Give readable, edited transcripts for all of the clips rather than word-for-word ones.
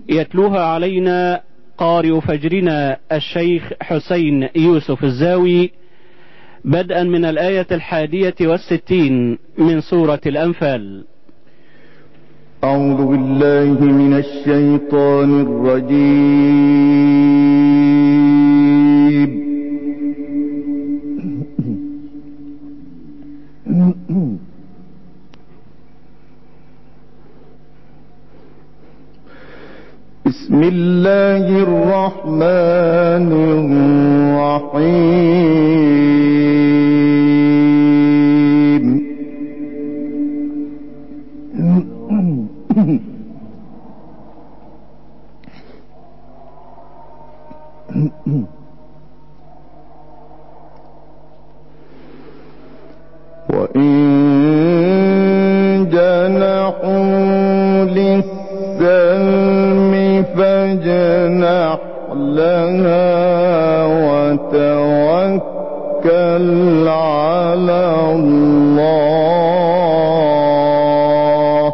يتلوها علينا قارئ فجرنا الشيخ حسين يوسف الزاوي، بدءا من الآية 61 من سورة الأنفال. أعوذ بالله من الشيطان الرجيم. بسم الله الرحمن الرحيم. وإن جنحوا للسلم فاجنح لها وتوكل على الله.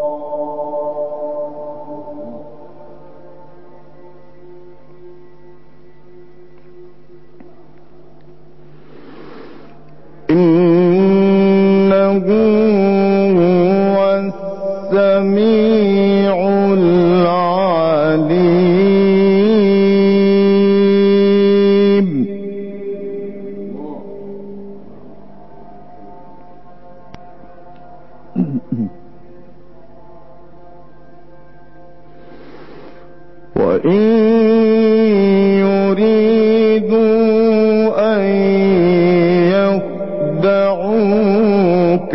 إنه هو السميع العليم. وإن يريدوا أن يخدعوك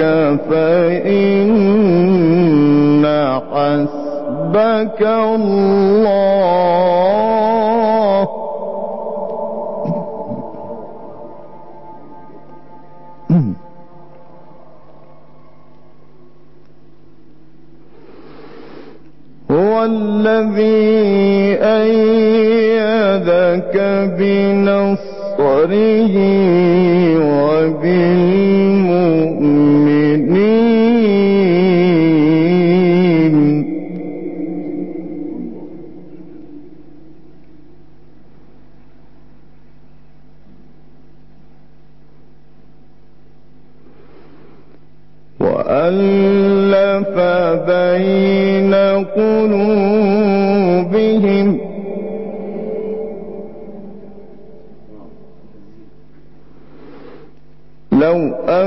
فإن حسبك الله. هو الذي أيدك بنصره وبالمؤمنين. وألف بين قلوبهم لو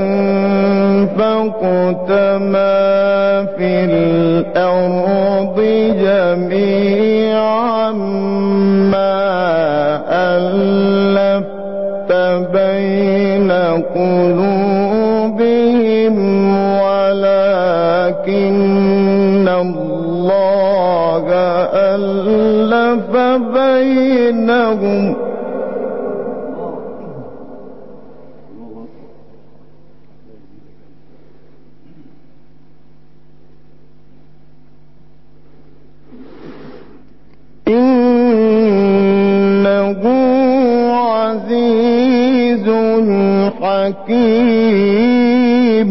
أنفقت ما في الأرض جميعا ما ألفت بين قلوبهم ولكن الله ألف بينهم. إنه عزيز حكيم.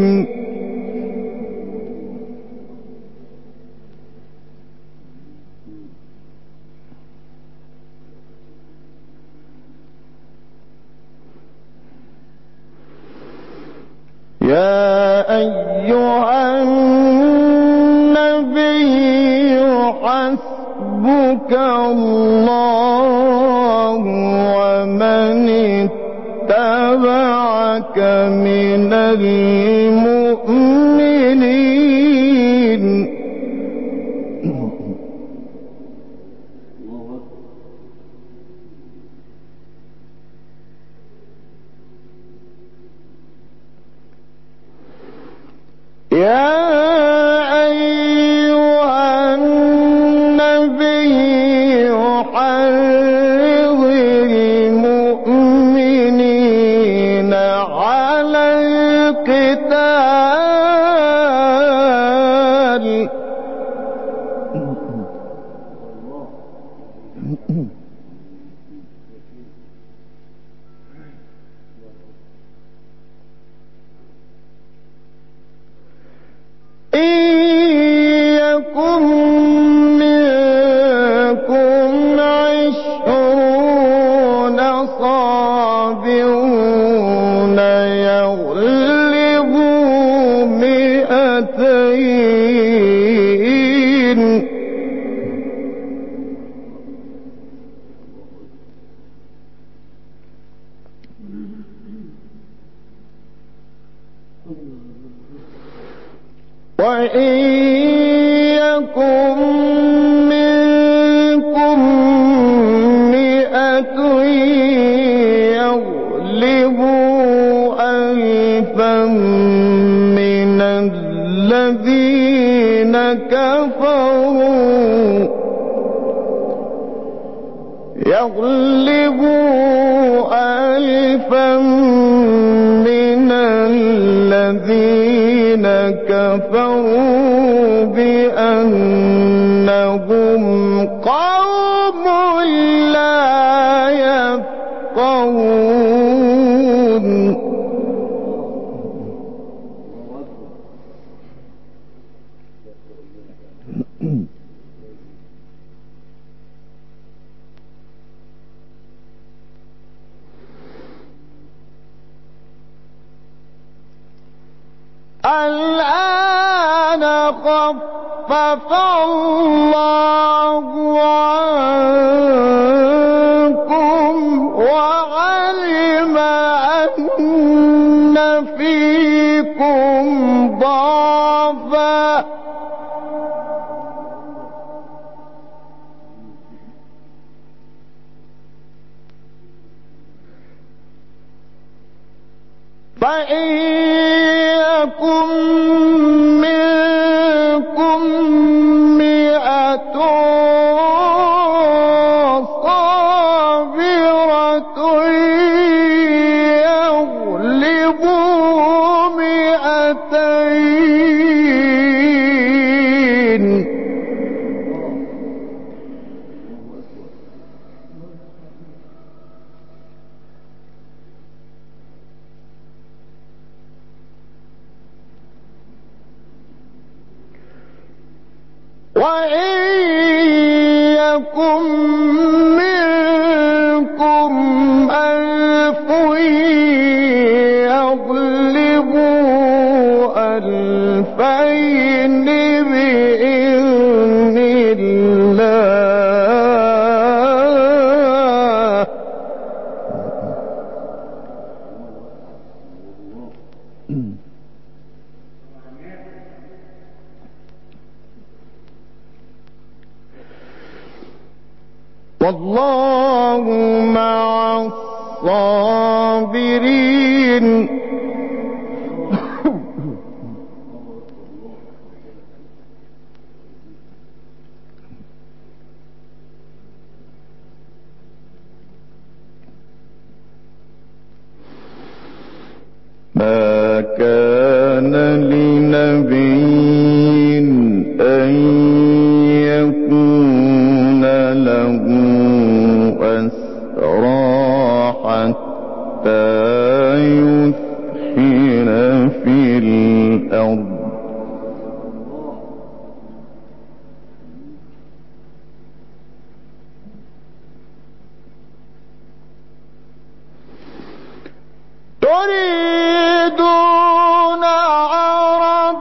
يا أيها النبي حسبك الله ومن اتبعك من المؤمنين. يا أيها النبي حرض المؤمنين على القتال. إن يكن يغلبوا ألفا من الذين كفروا بأنهم قوم لا يفقهون. الآن خفف الله عنكم وعلم أن فيكم ضعفا فإن يكن منكم مئة صابرة يغلبوا مئتين وإن يكن منكم ألف يغلبوا ألفين بإذن الله والله مع الصابرين. ما كان لنبي أن يكون له أسرى حتى يثخن في الأرض تريدون عرض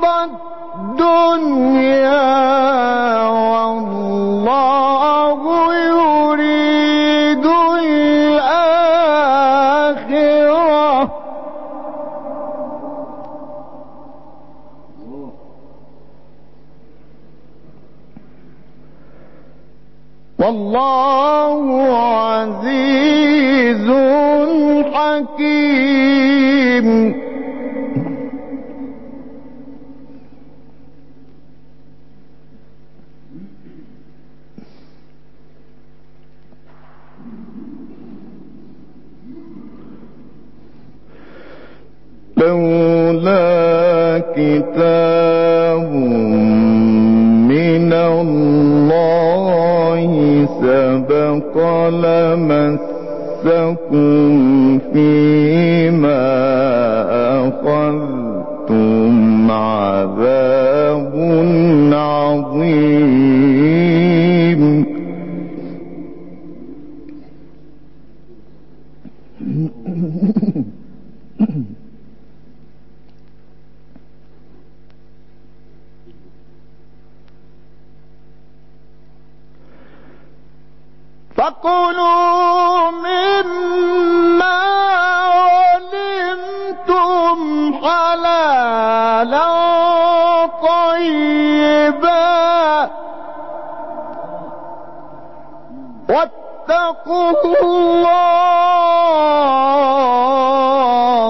الدنيا والله يريد الآخرة والله عزيز حكيم. لولا كتاب من الله سبق لمسكم فيما أخذتم عذاب عظيم. فكلوا مما علمتم حلالا طيبا واتقوا الله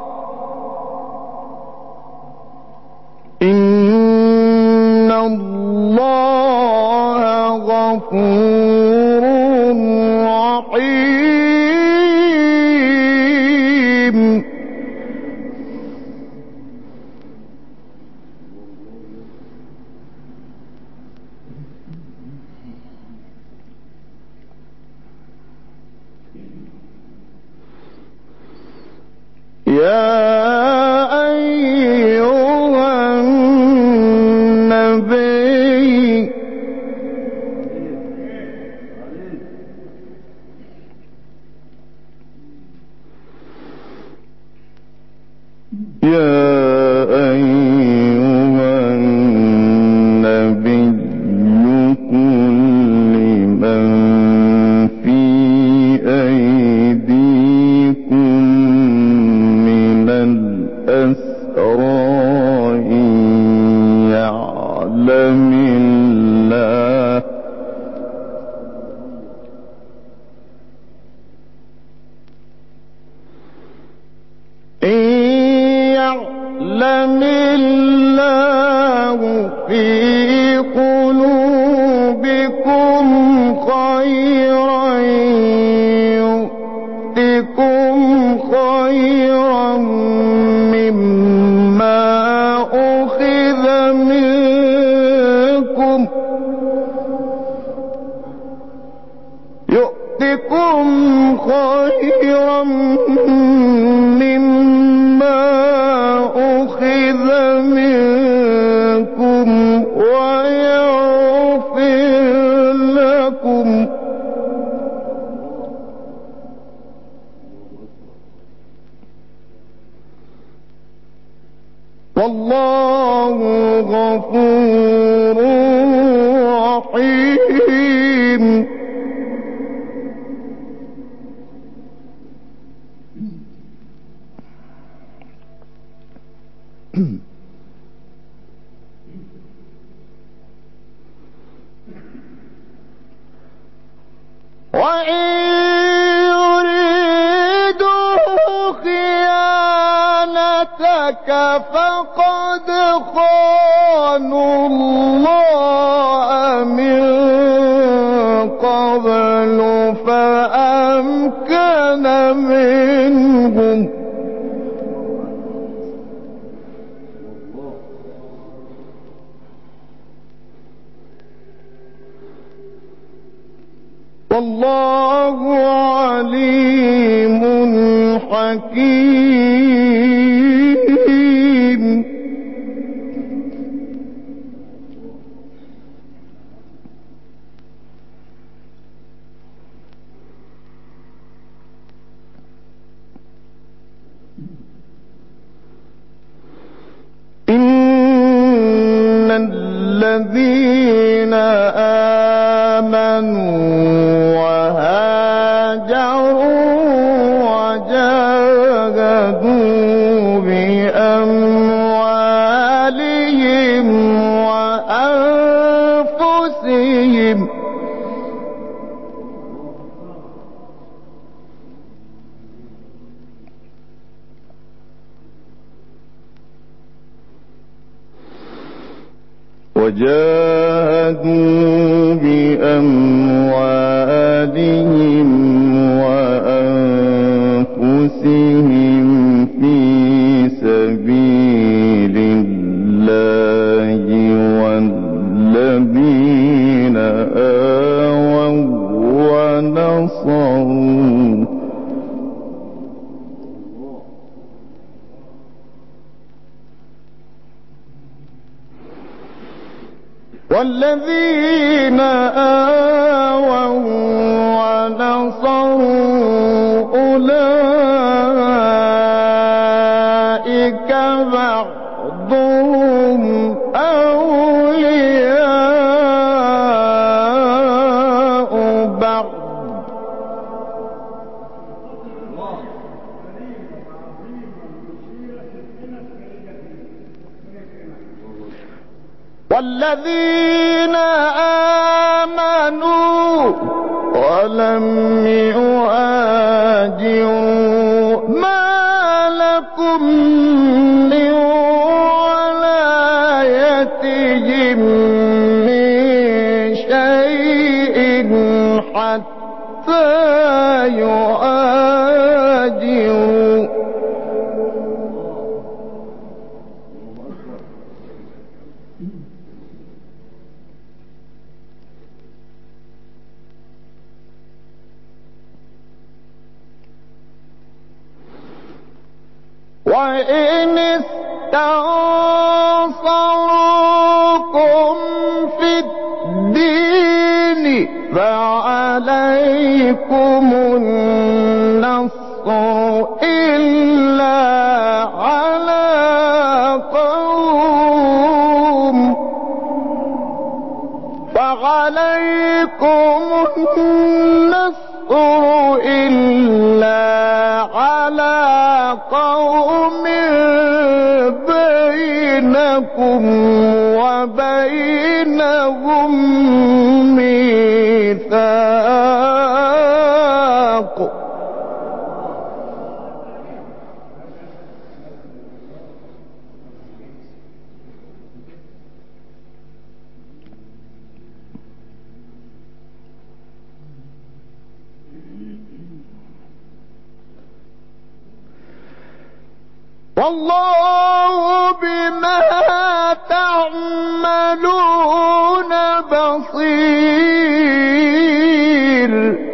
إن الله غفور أيها النبي يا أيها النبي قل لمن في أيديكم من الأسرى إن يعلم الله في قلوبكم خيرا يؤتكم خيرا مما أخذ منكم ويغفر لكم والله غفور رحيم. وإن يريدوا خيانتك فقد خانوا الله من قبل فأمكن منهم والله عليم حكيم. إن الذين آمنوا وهاجروا وجاهدوا بأموالهم وأنفسهم وأنفسهم في سبيل الله والذين آووا ونصروا أولئك بعضهم أولياء بعض والذين آمنوا ولم يهاجروا ما لكم من ولايتهم من شيء حتى يهاجروا وإن استنصروكم في الدين فعليكم النصر إلا على قوم فعليكم النصر إلا على قوم بينكم وبينهم ميثاق والله بما تعملون بصير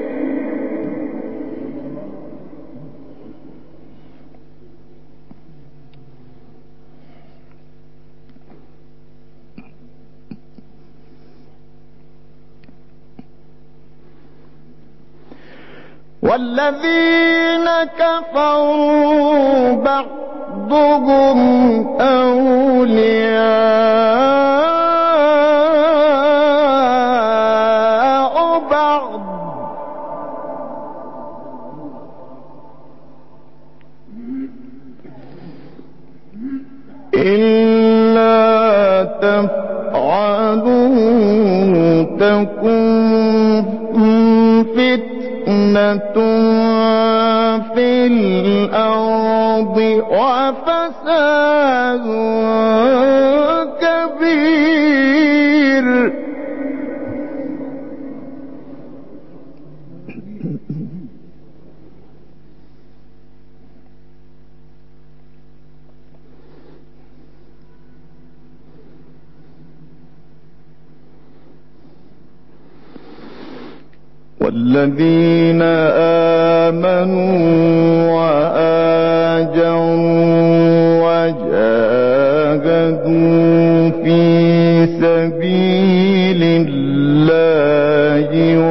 والذين كفروا بعضهم أولياء بعض إلا تفعلوا تكن فتنة في الأرض وفساد كبير والذين آمنوا وآجروا وجاهدوا في سبيل الله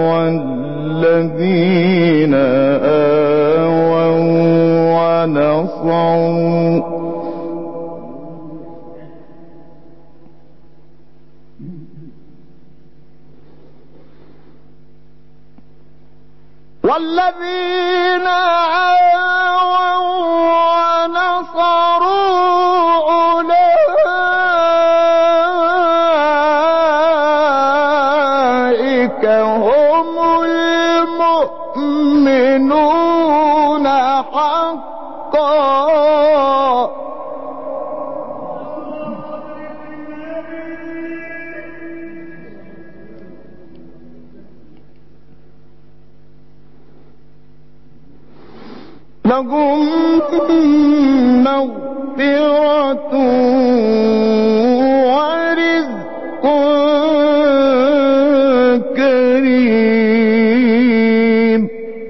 والذين آووا ونصروا والذين آووا ونصروا أولئك هم المؤمنون حقا لهم مغفرة ورزق كريم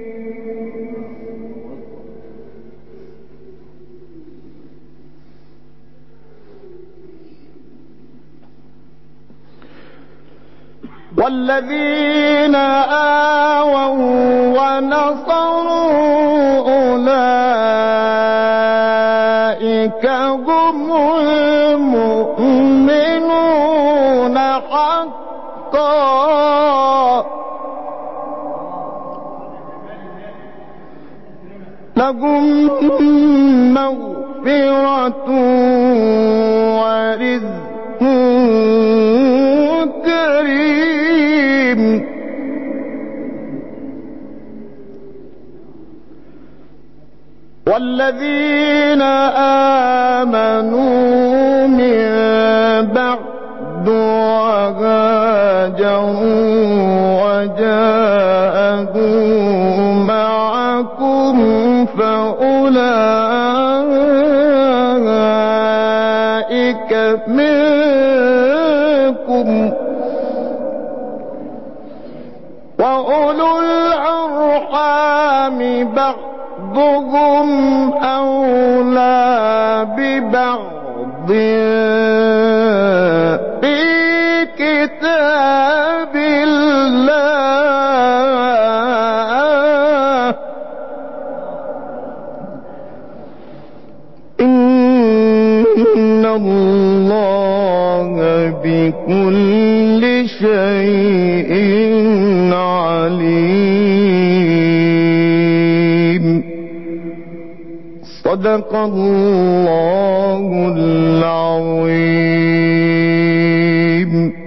والذين آووا ونصروا أولئك هم المؤمنون حقا لهم مغفرة ورزق كريم والذين آمنوا من بعد وهاجروا وجاهدوا معكم فأولئك منكم وأولو الأرحام بعضهم بعضهم أولى ببعض في كتاب الله إن الله بكل شيء عليم. صدق الله العظيم.